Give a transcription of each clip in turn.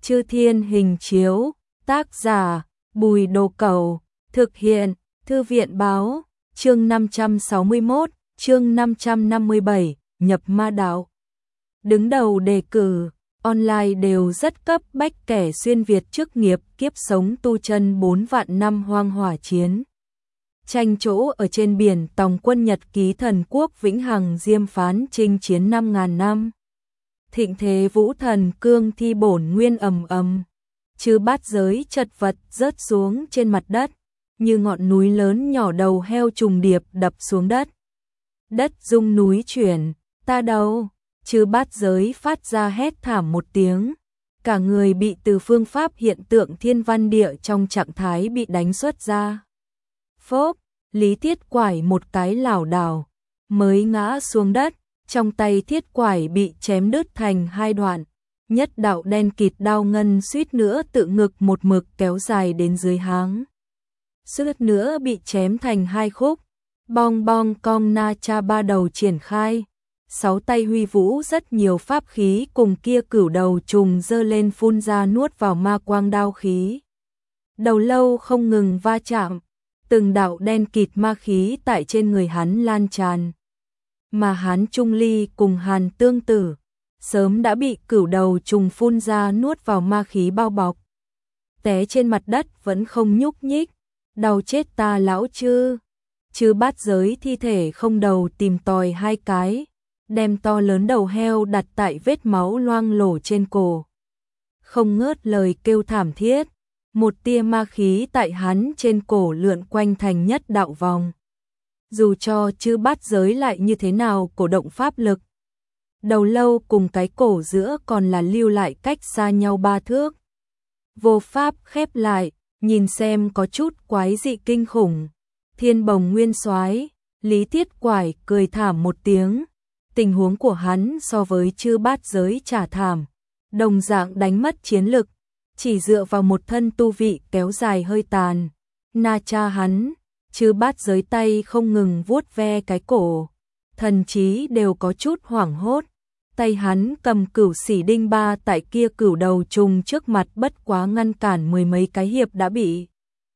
Chư Thiên Hình Chiếu, tác giả Bùi Đồ Cẩu, thực hiện Thư viện Báo, chương 561, chương 557, nhập ma đạo. Đứng đầu đề cử, online đều rất cấp bách kẻ xuyên Việt chức nghiệp kiếp sống tu chân 4 vạn năm hoang hỏa chiến. Tranh chỗ ở trên biển tòng quân Nhật ký thần quốc vĩnh hằng diêm phán chinh chiến 5.000 năm. Thịnh thế vũ thần cương thi bổn nguyên ầm ầm, chư bát giới chật vật rớt xuống trên mặt đất, như ngọn núi lớn nhỏ đầu heo trùng điệp đập xuống đất. Đất rung núi chuyển, ta đâu, chư bát giới phát ra hét thảm một tiếng, cả người bị từ phương pháp hiện tượng thiên văn địa trong trạng thái bị đánh xuất ra. Phốp, Lý Thiết Quải một cái lảo đảo, mới ngã xuống đất, trong tay Thiết Quải bị chém đứt thành hai đoạn, nhất đạo đen kịt đao ngân suýt nữa tự ngực một mực kéo dài đến dưới háng. Suýt nữa bị chém thành hai khúc, bong bong cong na cha ba đầu triển khai, sáu tay huy vũ rất nhiều pháp khí cùng kia cửu đầu trùng dơ lên phun ra nuốt vào ma quang đao khí. Đầu lâu không ngừng va chạm, từng đạo đen kịt ma khí tại trên người hắn lan tràn. Mà hắn Trung Ly cùng Hàn Tương Tử sớm đã bị cửu đầu trùng phun ra nuốt vào ma khí bao bọc. Té trên mặt đất vẫn không nhúc nhích, đau chết ta lão chư bát giới thi thể không đầu tìm tòi hai cái, đem to lớn đầu heo đặt tại vết máu loang lổ trên cổ. Không ngớt lời kêu thảm thiết, một tia ma khí tại hắn trên cổ lượn quanh thành nhất đạo vòng. Dù cho chư bát giới lại như thế nào cổ động pháp lực, đầu lâu cùng cái cổ giữa còn là lưu lại cách xa nhau 3 thước. Vô pháp khép lại, nhìn xem có chút quái dị kinh khủng. Thiên bồng nguyên soái, Lý Thiết Quải cười thảm một tiếng. Tình huống của hắn so với chư bát giới chả thảm, đồng dạng đánh mất chiến lực, chỉ dựa vào một thân tu vị kéo dài hơi tàn. Na cha hắn, chư bát giới tay không ngừng vuốt ve cái cổ, thần trí đều có chút hoảng hốt. Tay hắn cầm cửu xỉ đinh ba tại kia cửu đầu trùng trước mặt bất quá ngăn cản mười mấy cái hiệp đã bị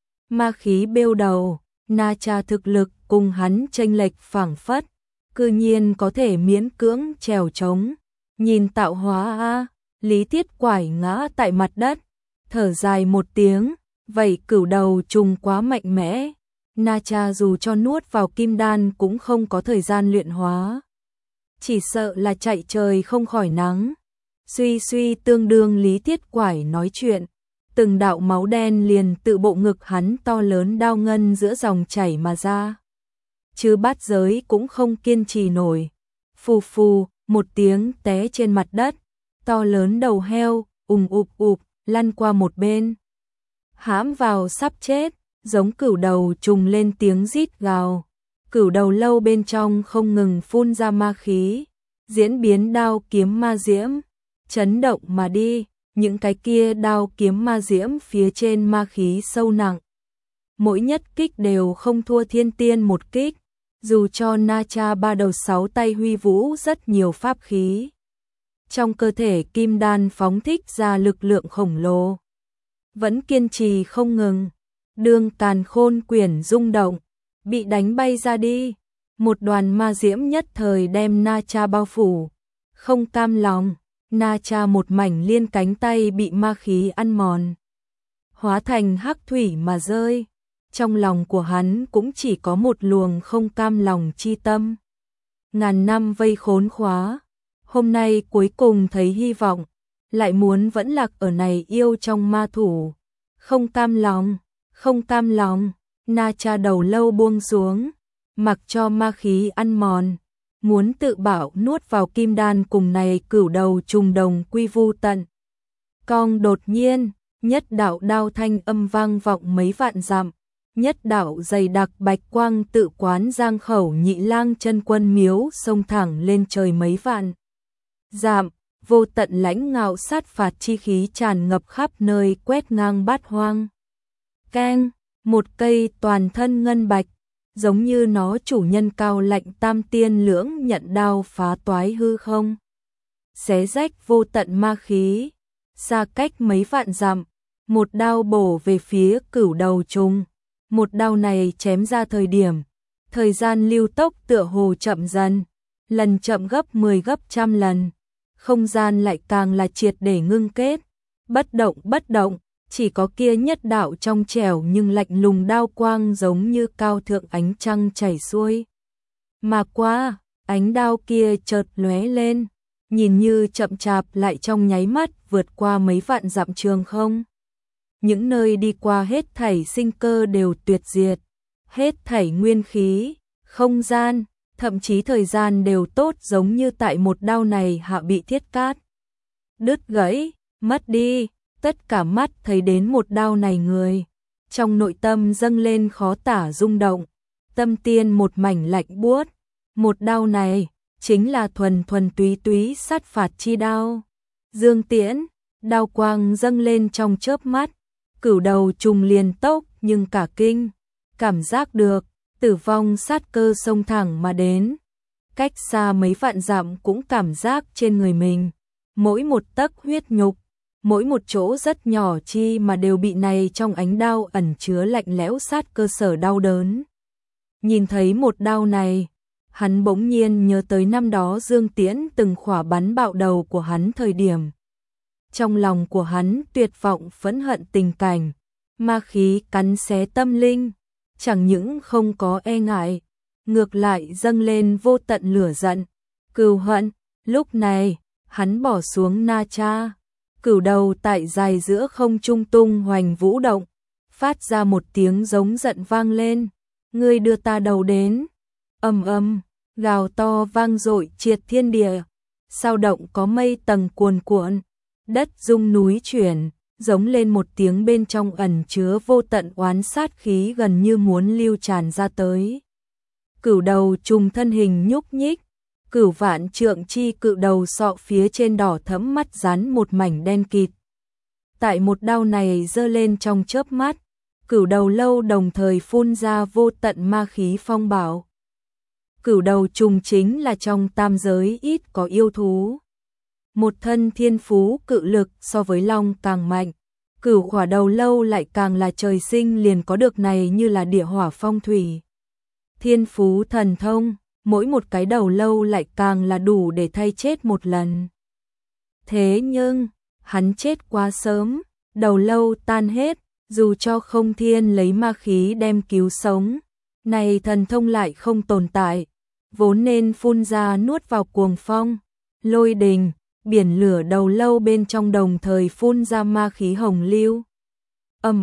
ma khí bêu đầu. Na cha thực lực cùng hắn chênh lệch phảng phất, cư nhiên có thể miễn cưỡng trèo trống. Nhìn tạo hóa a, Lý Thiết Quải ngã tại mặt đất, thở dài một tiếng, vậy cửu đầu trùng quá mạnh mẽ. Na cha dù cho nuốt vào kim đan cũng không có thời gian luyện hóa, chỉ sợ là chạy trời không khỏi nắng. Suy tương đương Lý Thiết Quải nói chuyện, từng đạo máu đen liền tự bộ ngực hắn to lớn đao ngân giữa dòng chảy mà ra. Chứ bát giới cũng không kiên trì nổi, phù phù một tiếng té trên mặt đất, to lớn đầu heo ụp lăn qua một bên, hãm vào sắp chết. Giống cửu đầu trùng lên tiếng rít gào, cửu đầu lâu bên trong không ngừng phun ra ma khí, diễn biến đao kiếm ma diễm, chấn động mà đi, những cái kia đao kiếm ma diễm phía trên ma khí sâu nặng. Mỗi nhất kích đều không thua thiên tiên một kích, dù cho Na cha ba đầu sáu tay huy vũ rất nhiều pháp khí. Trong cơ thể kim đan phóng thích ra lực lượng khổng lồ, vẫn kiên trì không ngừng. Đường càn khôn quyển rung động, bị đánh bay ra đi. Một đoàn ma diễm nhất thời đem Na cha bao phủ. Không cam lòng, Na cha một mảnh liên cánh tay bị ma khí ăn mòn, hóa thành hắc thủy mà rơi. Trong lòng của hắn cũng chỉ có một luồng không cam lòng chi tâm. Ngàn năm vây khốn khóa, hôm nay cuối cùng thấy hy vọng, lại muốn vẫn lạc ở này yêu trong ma thủ. Không cam lòng, Na cha đầu lâu buông xuống, mặc cho ma khí ăn mòn, muốn tự bảo nuốt vào kim đan cùng này cửu đầu trùng đồng quy vu tận. Cong đột nhiên, nhất đạo đao thanh âm vang vọng mấy vạn dặm, nhất đạo dày đặc bạch quang tự quán Giang Khẩu Nhị Lang chân quân miếu xông thẳng lên trời mấy vạn dặm, vô tận lãnh ngạo sát phạt chi khí tràn ngập khắp nơi quét ngang bát hoang. Keng, một cây toàn thân ngân bạch, giống như nó chủ nhân cao lạnh tam tiên lưỡng nhận đao phá toái hư không, xé rách vô tận ma khí, xa cách mấy vạn dặm, một đao bổ về phía Cửu Đầu Trùng. Một đao này chém ra thời gian lưu tốc tựa hồ chậm dần, lần chậm gấp 10 gấp trăm lần, không gian lại càng là triệt để ngưng kết, bất động, chỉ có kia nhất đạo trong trẻo nhưng lạnh lùng đao quang giống như cao thượng ánh trăng chảy xuôi. Mà qua, ánh đao kia chợt lóe lên, nhìn như chậm chạp lại trong nháy mắt vượt qua mấy vạn dặm trường không. Những nơi đi qua hết thảy sinh cơ đều tuyệt diệt, hết thảy nguyên khí, không gian, thậm chí thời gian đều tốt giống như tại một đao này hạ bị thiết cát đứt gãy, mất đi, tất cả mắt thấy đến một đao này người. Trong nội tâm dâng lên khó tả rung động, tâm tiên một mảnh lạnh buốt, một đao này chính là thuần túy sát phạt chi đao. Dương Tiễn, đao quang dâng lên trong chớp mắt, Cửu Đầu Trùng liền tốc nhưng cả kinh, cảm giác được tử vong sát cơ xông thẳng mà đến. Cách xa mấy vạn dặm cũng cảm giác trên người mình, mỗi một tấc huyết nhục, mỗi một chỗ rất nhỏ chi mà đều bị này trong ánh đao ẩn chứa lạnh lẽo sát cơ sở đau đớn. Nhìn thấy một đao này, hắn bỗng nhiên nhớ tới năm đó Dương Tiễn từng khỏa bắn bạo đầu của hắn thời điểm. Trong lòng của hắn tuyệt vọng phẫn hận tình cảnh, ma khí cắn xé tâm linh, chẳng những không có e ngại, ngược lại dâng lên vô tận lửa giận, cừu hận. Lúc này, hắn bỏ xuống na cha, cửu đầu tại dài giữa không trung tung hoành vũ động, phát ra một tiếng giống giận vang lên, ngươi đưa ta đầu đến. Ầm ầm, gào to vang dội triệt thiên địa, sao động có mây tầng cuồn cuộn, đất rung núi chuyển, giống lên một tiếng bên trong ẩn chứa vô tận oán sát khí gần như muốn lưu tràn ra tới. Cửu Đầu Trùng thân hình nhúc nhích, cửu vạn trượng chi cự đầu sọ phía trên đỏ thẫm mắt rắn một mảnh đen kịt. Tại một đao này giơ lên trong chớp mắt, Cửu Đầu Lâu đồng thời phun ra vô tận ma khí phong bạo. Cửu Đầu Trùng chính là trong tam giới ít có yêu thú. Một thân thiên phú cự lực so với long càng mạnh, Cửu Khỏa Đầu Lâu lại càng là trời sinh liền có được này như là địa hỏa phong thủy. Thiên phú thần thông, mỗi một cái đầu lâu lại càng là đủ để thay chết một lần. Thế nhưng, hắn chết quá sớm, đầu lâu tan hết, dù cho Không Thiên lấy ma khí đem cứu sống, này thần thông lại không tồn tại, vốn nên phun ra nuốt vào cuồng phong, lôi đình, biển lửa đầu lâu bên trong đồng thời phun ra ma khí hồng lưu. Ầm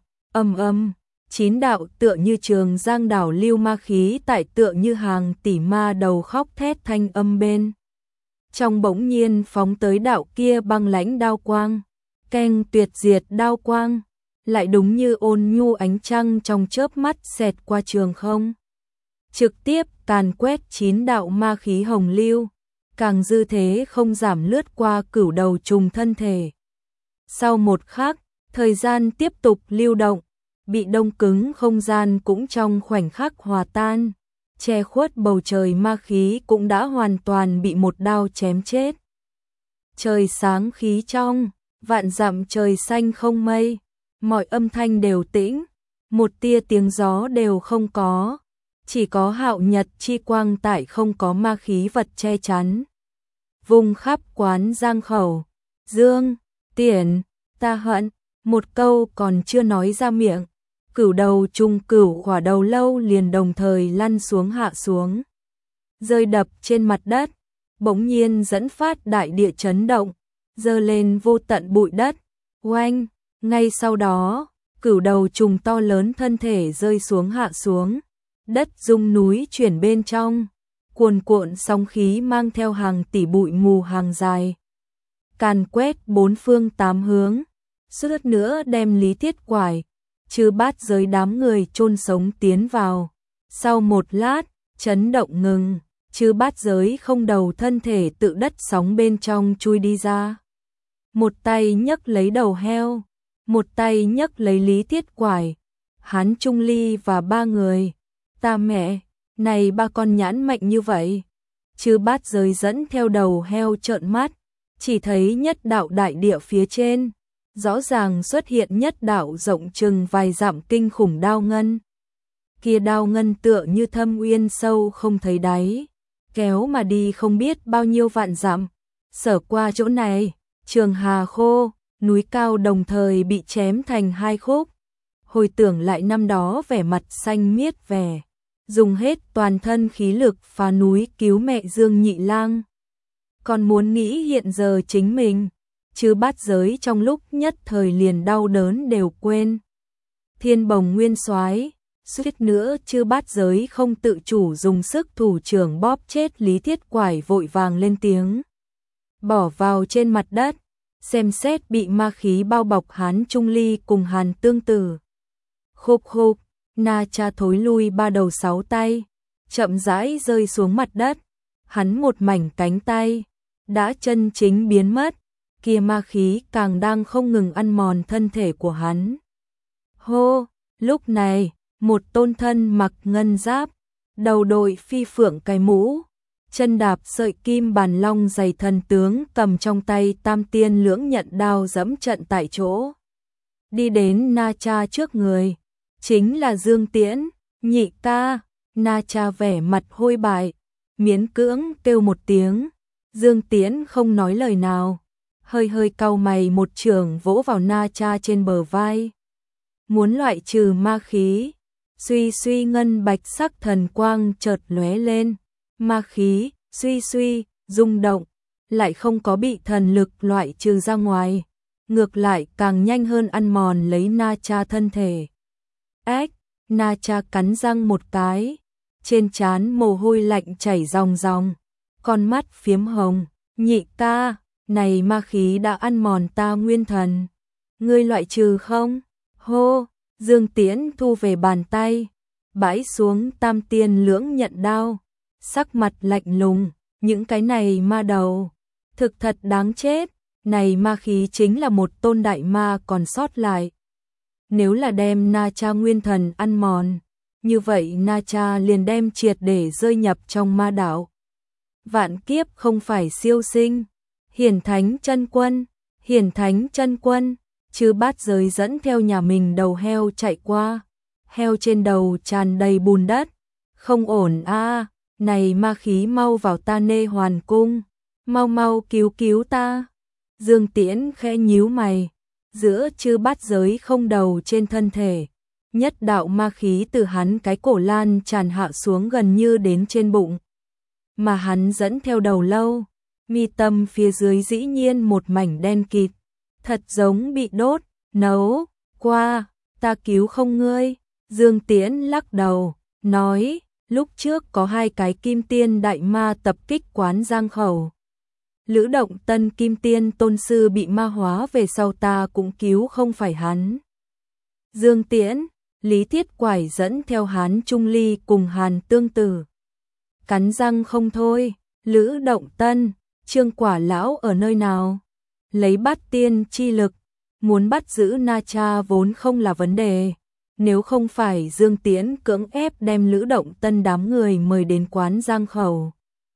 ầm, 9 đạo tựa như trường giang đảo lưu ma khí tại tựa như hàng tỷ ma đầu khóc thét thanh âm bên. Trong bỗng nhiên phóng tới đạo kia băng lãnh đao quang, keng tuyệt diệt đao quang, lại đúng như ôn nhu ánh trăng trong chớp mắt xẹt qua trường không. Trực tiếp càn quét 9 đạo ma khí hồng lưu, càng dư thế không giảm lướt qua Cửu Đầu Trùng thân thể. Sau một khắc, thời gian tiếp tục lưu động, bị đông cứng không gian cũng trong khoảnh khắc hòa tan, che khuất bầu trời ma khí cũng đã hoàn toàn bị một đao chém chết. Trời sáng khí trong, vạn dặm trời xanh không mây, mọi âm thanh đều tĩnh, một tia tiếng gió đều không có, chỉ có hạo nhật chi quang tại không có ma khí vật che chắn. Vùng khắp quán giang khẩu, Dương Tiễn, ta hận, một câu còn chưa nói ra miệng, Cửu Đầu Trùng Cửu Khỏa Đầu Lâu liền đồng thời lăn xuống hạ xuống, rơi đập trên mặt đất, bỗng nhiên dẫn phát đại địa chấn động, dơ lên vô tận bụi đất. Oanh, ngay sau đó, Cửu Đầu Trùng to lớn thân thể rơi xuống hạ xuống, đất rung núi chuyển bên trong, cuồn cuộn sóng khí mang theo hàng tỷ bụi mù hàng dài, càn quét bốn phương tám hướng, suýt nữa đem Lý Thiết Quải, Chư Bát Giới đám người chôn sống tiến vào. Sau một lát, chấn động ngừng, Chư Bát Giới không đầu thân thể tự đất sóng bên trong chui đi ra. Một tay nhấc lấy đầu heo, một tay nhấc lấy Lý Thiết Quải, Hán Trung Ly và ba người. Ta mẹ, này ba con nhãn mạnh như vậy. Chư Bát Giới dẫn theo đầu heo trợn mắt, chỉ thấy nhất đạo đại địa phía trên, rõ ràng xuất hiện nhất đạo rộng chừng vài dặm kinh khủng đao ngân. Kia đao ngân tựa như thâm uyên sâu không thấy đáy, kéo mà đi không biết bao nhiêu vạn dặm. Sở qua chỗ này, trường hà khô, núi cao đồng thời bị chém thành hai khúc. Hồi tưởng lại năm đó vẻ mặt xanh miết vẻ, dùng hết toàn thân khí lực phá núi cứu mẹ Dương Nhị Lang. Còn muốn nghĩ hiện giờ chính mình, chứ bát giới trong lúc nhất thời liền đau đớn đều quên. Thiên Bồng Nguyên Soái, suýt nữa chứ bát giới không tự chủ dùng sức thủ trưởng bóp chết Lý Thiết Quải vội vàng lên tiếng. Bỏ vào trên mặt đất, xem xét bị ma khí bao bọc Hán Trung Ly cùng Hàn Tương Tử. Khục khục, Na Cha thối lui ba đầu sáu tay, chậm rãi rơi xuống mặt đất. Hắn một mảnh cánh tay đã chân chính biến mất, kia ma khí càng đang không ngừng ăn mòn thân thể của hắn. Hô, lúc này, một tôn thân mặc ngân giáp, đầu đội phi phượng cái mũ, chân đạp sợi kim bàn long dày thần tướng cầm trong tay tam tiên lưỡng nhận đao dẫm trận tại chỗ. Đi đến Na Cha trước người, chính là Dương Tiễn. Nhị ca. Na Cha vẻ mặt hôi bại, miễn cưỡng kêu một tiếng. Dương Tiễn không nói lời nào, hơi hơi cau mày một chưởng vỗ vào Na Cha trên bờ vai. Muốn loại trừ ma khí, suy suy ngân bạch sắc thần quang chợt lóe lên, ma khí suy suy rung động, lại không có bị thần lực loại trừ ra ngoài, ngược lại càng nhanh hơn ăn mòn lấy Na Cha thân thể. Ếch, Na Cha cắn răng một cái, trên trán mồ hôi lạnh chảy ròng ròng, con mắt phiếm hồng. Nhị ca, này ma khí đã ăn mòn ta nguyên thần, ngươi loại trừ không? Hô, Dương Tiễn thu về bàn tay, bãi xuống tam tiên lưỡng nhận đao, sắc mặt lạnh lùng, những cái này ma đầu, thực thật đáng chết, này ma khí chính là một tôn đại ma còn sót lại. Nếu là đem Na Cha nguyên thần ăn mòn, như vậy Na Cha liền đem triệt để rơi nhập trong ma đạo. Vạn kiếp không phải siêu sinh. Hiển Thánh Chân Quân, Hiển Thánh Chân Quân, chứ bát giới dẫn theo nhà mình đầu heo chạy qua, heo trên đầu tràn đầy bùn đất, không ổn a, này ma khí mau vào ta Nê Hoàn cung, mau mau cứu cứu ta. Dương Tiễn khẽ nhíu mày, giữa chư bát giới không đầu trên thân thể, nhất đạo ma khí từ hắn cái cổ lan tràn hạ xuống gần như đến trên bụng, mà hắn dẫn theo đầu lâu. Mi tâm phía dưới dĩ nhiên một mảnh đen kịt, thật giống bị đốt, nấu, qua, ta cứu không ngươi. Dương Tiễn lắc đầu, nói, lúc trước có hai cái kim tiên đại ma tập kích quán Giang Khẩu. Lữ Động Tân kim tiên tôn sư bị ma hóa về sau ta cũng cứu không phải hắn. Dương Tiễn, Lý Thiết Quải dẫn theo Hán Trung Ly cùng Hàn Tương Tử. Cắn răng không thôi, Lữ Động Tân, Trương Quả Lão ở nơi nào? Lấy bát tiên chi lực, muốn bắt giữ Na Cha vốn không là vấn đề. Nếu không phải Dương Tiễn cưỡng ép đem Lữ Động Tân đám người mời đến quán Giang Khẩu,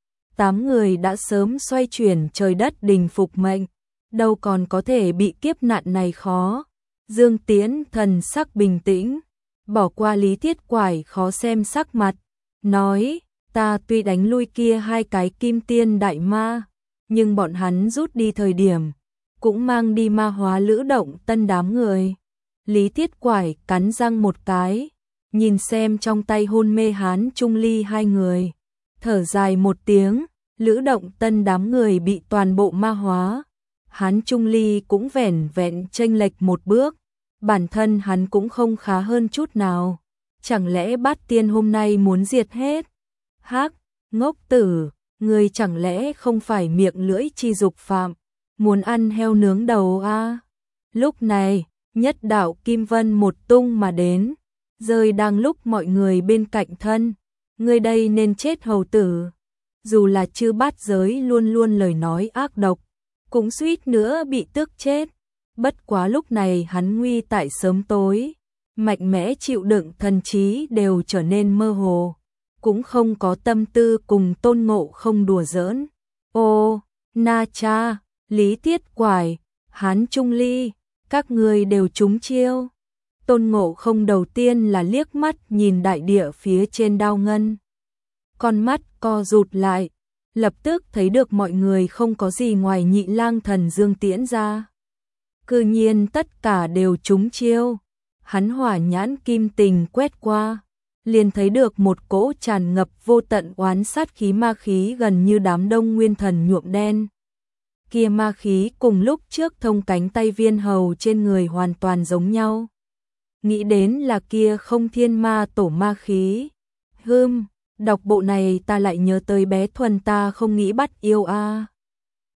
8 người đã sớm xoay chuyển trời đất đình phục mệnh, đâu còn có thể bị kiếp nạn này khó. Dương Tiễn thần sắc bình tĩnh, bỏ qua Lý Thiết Quải khó xem sắc mặt, nói, ta tuy đánh lui kia hai cái kim tiên đại ma, nhưng bọn hắn rút đi thời điểm, cũng mang đi ma hóa Lữ Động Tân đám người. Lý Thiết Quải cắn răng một cái, nhìn xem trong tay hôn mê Hán Trung Ly hai người, thở dài một tiếng. Lữ Động Tân đám người bị toàn bộ ma hóa, Hán Trung Ly cũng vẻn vẹn chênh lệch một bước, bản thân hắn cũng không khá hơn chút nào. Chẳng lẽ bát tiên hôm nay muốn diệt hết? Hắc, ngốc tử, người chẳng lẽ không phải miệng lưỡi chi dục phạm, muốn ăn heo nướng đầu a? Lúc này, nhất đạo kim vân một tung mà đến, rơi đang lúc mọi người bên cạnh thân, người đây nên chết hầu tử. Dù là chư bát giới luôn luôn lời nói ác độc, cũng suýt nữa bị tức chết. Bất quá lúc này hắn nguy tại sớm tối, mạnh mẽ chịu đựng thần trí đều trở nên mơ hồ, cũng không có tâm tư cùng Tôn Ngộ Không đùa giỡn. Ô, Na Cha, Lý Tiết Quải, Hán Trung Ly, các người đều trúng chiêu. Tôn Ngộ Không đầu tiên là liếc mắt nhìn đại địa phía trên đao ngân. Con mắt co rụt lại, lập tức thấy được mọi người không có gì ngoài Nhị Lang Thần Dương Tiễn ra. Cư nhiên tất cả đều trúng chiêu. Hắn hỏa nhãn kim tình quét qua, liền thấy được một cỗ tràn ngập vô tận oán sát khí ma khí gần như đám đông nguyên thần nhuộm đen. Kia ma khí cùng lúc trước thông cánh tay Viên Hầu trên người hoàn toàn giống nhau. Nghĩ đến là kia Không Thiên Ma Tổ ma khí. Đọc bộ này ta lại nhớ tới bé Thuần ta không nghĩ bắt yêu a.